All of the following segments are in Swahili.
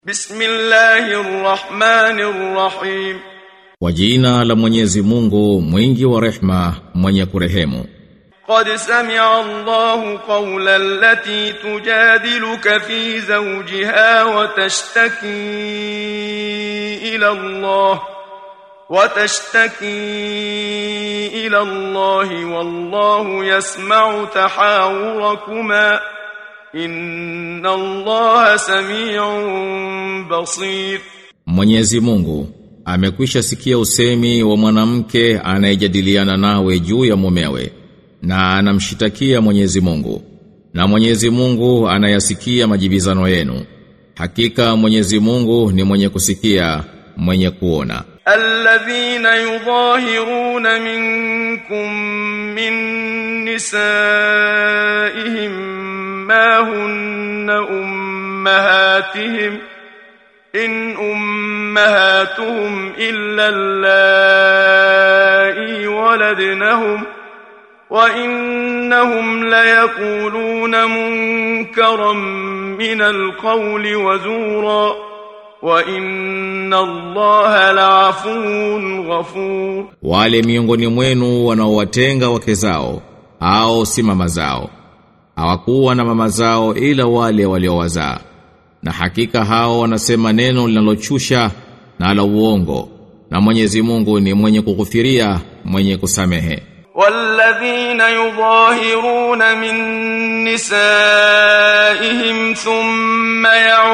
Bismillahirrahmanirrahim. Kwa jina la Mwenyezi Mungu mwingi wa rehma mwenye kurehemu. Qad sami'a Allahu qawla allati tujadiluka fi zawjiha wa tashtaki ila Allah wallahu yasma'u tahawurakuma inna Allaha sami'un basir. Mwenyezi Mungu amekwisha sikia usemi wa mwanamke anayejadiliana nawe juu ya mumewe na anamshitakia Mwenyezi Mungu, na Mwenyezi Mungu anayasikia majibizano yenu. Hakika Mwenyezi Mungu ni mwenye kusikia, mwenye kuona. Alladhina yudhahiruna minkum min nisaihim ma hunna ummahatihim in ummahatuhum illa allai waladnahum wa innahum la yaquluna munkaran min alqawli wa zura wa inna Allaha la'afuwun ghafur. Wale miongoni mwenu wanaowatenga wake zao au si mama zao, hawakuwa na mama zao ila wale waliowazaa, na hakika hao wanasema neno linalochusha na la uongo, na Mwenyezi Mungu ni mwenye kughufiria, mwenye kusamehe. والذين يظاهرون من نسائهم ثم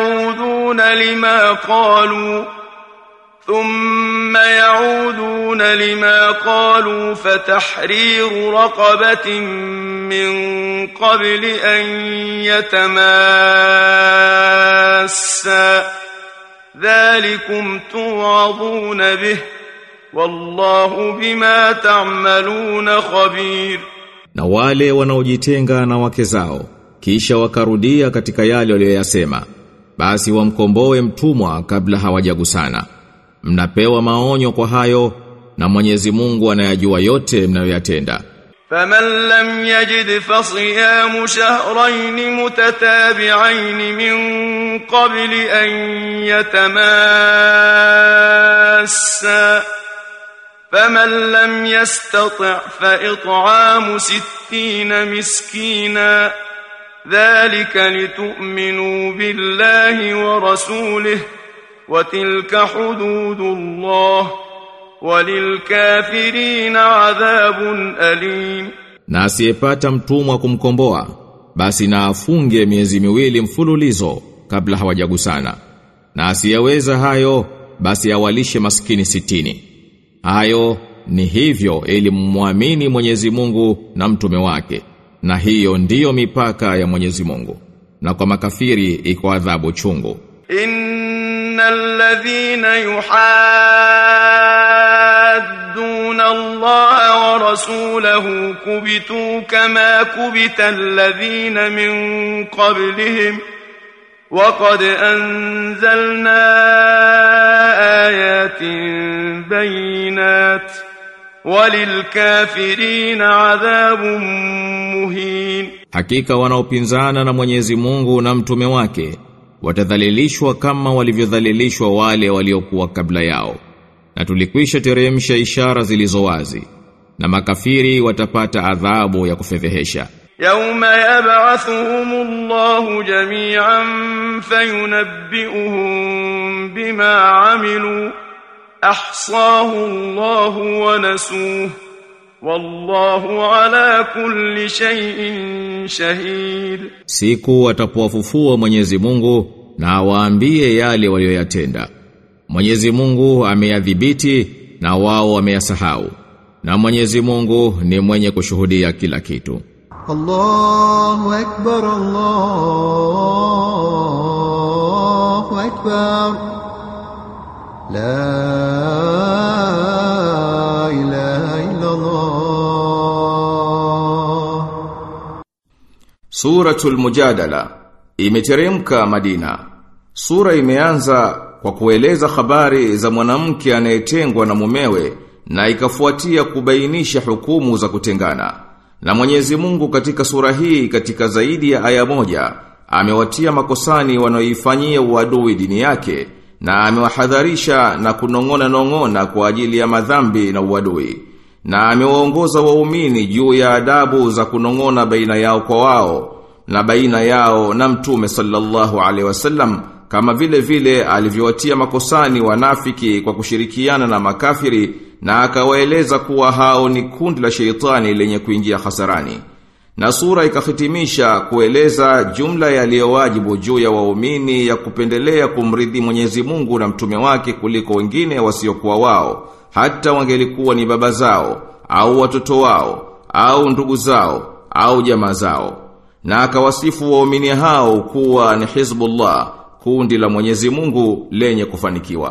يعودون لما قالوا فتحرير رقبة من قبل أن يتماسا ذلكم توعظون به wallahu bima ta'maluna khabir. Na wale wanaojitenga na wake zao kisha wakarudia katika yale waliyosema, basi wamkomboe mtumwa kabla hawajagusana. Mnapewa maonyo kwa hayo, na Mwenyezi Mungu anayajua yote mnayoyatenda. Faman lam yajid fasiyamu shahrayn mutatabi'ayn min qabli an yatamassa فمن لم يستطع فإطعام 60 مسكينا ذلك لتؤمنوا بالله ورسوله وتلك حدود الله وللكافرين عذاب أليم. Na asiyepata mtumwa kumkomboa, basi na afunge miezi miwili mfululizo kabla hawajagusana, na asiyeweza hayo, basi awalishe maskini 60. Hayo ni hivyo ili muamini Mwenyezi Mungu na mtume wake, na hiyo ndiyo mipaka ya Mwenyezi Mungu, na kwa makafiri iko adhabu chungu. Innal ladhina yuhadduna Allaha wa rasulahu kubitu kama kubita alladhina min qablihim وقد أنزلنا آيات بينات وللكافرين عذاب مهين. Hakika wanaopinzana na Mwenyezi Mungu na mtume wake watadhalilishwa kama walivyodhalilishwa wale waliokuwa kabla yao, na tulikwisha teremsha ishara zilizowazi, na makafiri watapata adhabu ya kufedhehesha. يوم يبعثهم الله جميعا فينبئهم بما عملوا أحصاه الله ونسوه والله على كل شيء شهيد. Siku watapowafufua Mwenyezi Mungu na awaambie yale walioyatenda. Mwenyezi Mungu ameyadhibiti na wao wameyasahau, na Mwenyezi Mungu ni mwenye kushuhudia kila kitu. Allahu Akbar, Allahu Akbar, la ilaha illa Allah. Suratul Mujadala imeteremka Madina. Sura imeanza kwa kueleza habari za mwanamke anayetengwa na mumewe, na ikafuatia kubainisha hukumu za kutengana. Na Mwenyezi Mungu katika sura hii katika zaidi ya aya moja amewatia makosani wanaoifanyia uadui dini yake na amewahadharisha na kunong'ona kwa ajili ya madhambi na uadui na amewaongoza waumini juu ya adabu za kunong'ona baina yao kwa wao na baina yao na Mtume sallallahu alaihi wasallam kama vile alivyowatia makosani wanafiki kwa kushirikiana na makafiri na akawaeleza kuwa hao ni kundi la sheitani lenye kuingia hasarani. Na sura ikahitimisha kueleza jumla yaliyowajibu juu ya waumini ya kupendelea kumridhi Mwenyezi Mungu na mtume wake kuliko wengine wasiokuwa wao, hata wangelikuwa ni baba zao au watoto wao au ndugu zao au jamaa zao. Na akawasifu waumini hao kuwa ni Hizbullah, kundi la Mwenyezi Mungu lenye kufanikiwa.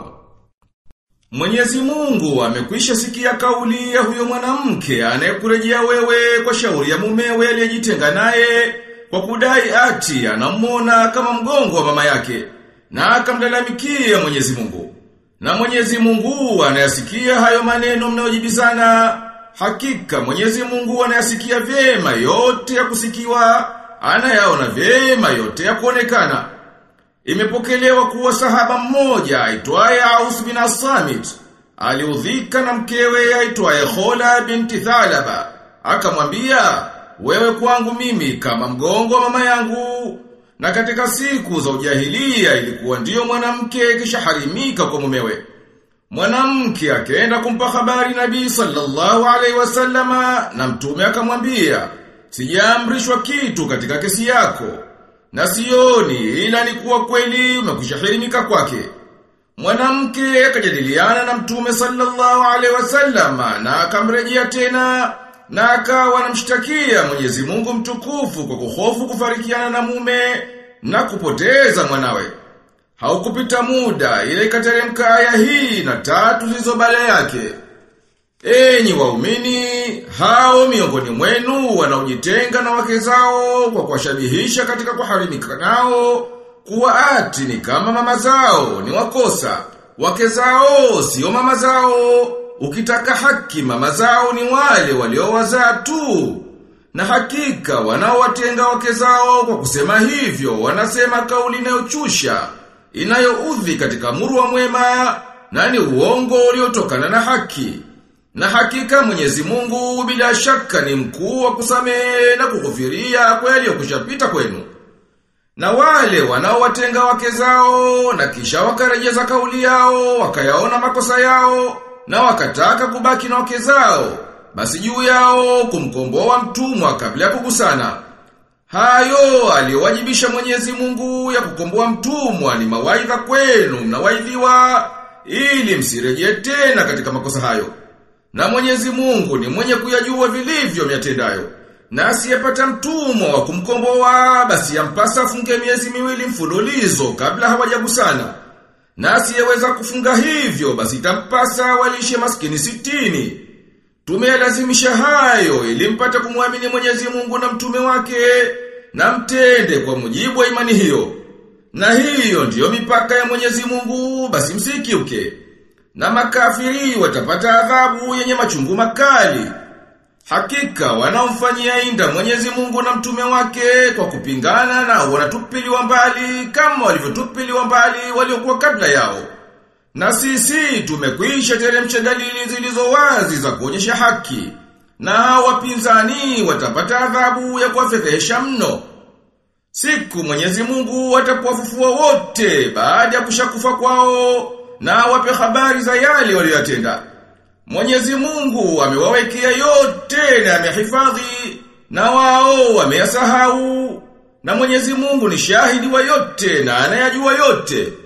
Mwenyezi Mungu amekwisha sikia kauli ya huyo mwanamke anayekurejea wewe kwa shauri ya mumewe aliyejitenga naye kwa kudai ati anamwona kama mgongo wa mama yake, na akamlalamikia Mwenyezi Mungu. Na Mwenyezi Mungu anayasikia hayo maneno mnayojibizana. Hakika Mwenyezi Mungu anayasikia vyema yote ya kusikiwa, anayaona vyema yote ya kuonekana. Imepokelewa kuwa sahaba mmoja aitwaye Aus bin As-Samit aliudhika na mkewe aitwaye Khola binti Thalaba. Akamwambia, wewe kwangu mimi kama mgongo wa mama yangu. Na katika siku za ujahilia ilikuwa ndiyo mwanamke kisha harimika kwa mumewe. Mwanamke akaenda kumpa habari Nabii sallallahu alaihi wasallama, na mtume akamwambia, sijaamrishwa kitu katika kesi yako, na sioni ila ni kuwa kweli umekwishahirimika kwake. Mwanamke akajadiliana na mtume sallallahu alaihi wasallama na akamrejea tena na akawa anamshtakia Mwenyezi Mungu mtukufu kwa kuhofu kufarikiana na mume na kupoteza mwanawe. Haukupita muda ile ikateremka aya hii na 3 zilizo baada yake. Enyi waumini, hao miongoni mwenu wanaojitenga na wake zao kwa kuwashabihisha katika kuharimika nao kuwa ati ni kama mama zao ni wakosa. Wake zao sio mama zao. Ukitaka haki mama zao ni wale waliowazaa tu. Na hakika wanaowatenga wake zao kwa kusema hivyo wanasema kauli inayochusha, inayoudhi katika murwa mwema, na ni uongo uliotokana na haki. Na hakika Mwenyezi Mungu bila shaka ni mkuu wa kusamehe na kughufiria kweli kushapita kwenu. Na wale wanaowatenga wake zao na kisha wakarejeza kauli yao, wakayaona makosa yao na wakataka kubaki na wake zao, basi juu yao kumkomboa mtumwa kabla ya kugusana. Hayo aliyowajibisha Mwenyezi Mungu ya kukomboa mtumwa ni mawaidha kwenu mnawaidhiwa, ili msirejee tena katika makosa hayo. Na Mwenyezi Mungu ni mwenye kuyajua vilivyo myatendayo. Na asiyepata mtumwa wa kumkomboa basi yampasa afunge miezi 2 mfululizo kabla hawajagusana. Na asiyeweza kufunga hivyo basi itampasa walishe maskini 60. Tumelazimisha hayo ili mpate kumwamini Mwenyezi Mungu na mtume wake na mtende kwa mujibu wa imani hiyo. Na hiyo ndiyo mipaka ya Mwenyezi Mungu, basi msikiuke. Na makafiri watapata adhabu yenye machungu makali. Hakika wanaomfanyia inda Mwenyezi Mungu na mtume wake kwa kupingana na wanatupiliwa mbali kama walivyotupiliwa mbali waliokuwa kabla yao. Na sisi tumekwisha teremsha dalili zilizo wazi za kuonyesha haki. Na wapinzani watapata adhabu ya kuwafedhehesha mno. Siku Mwenyezi Mungu atapowafufua wote baada ya kushakufa kwao na wape habari za yale waliyotenda. Mwenyezi Mungu amewawekea yote na amehifadhi, na wao wameyasahau. Na Mwenyezi Mungu ni shahidi wa yote na anayajua yote.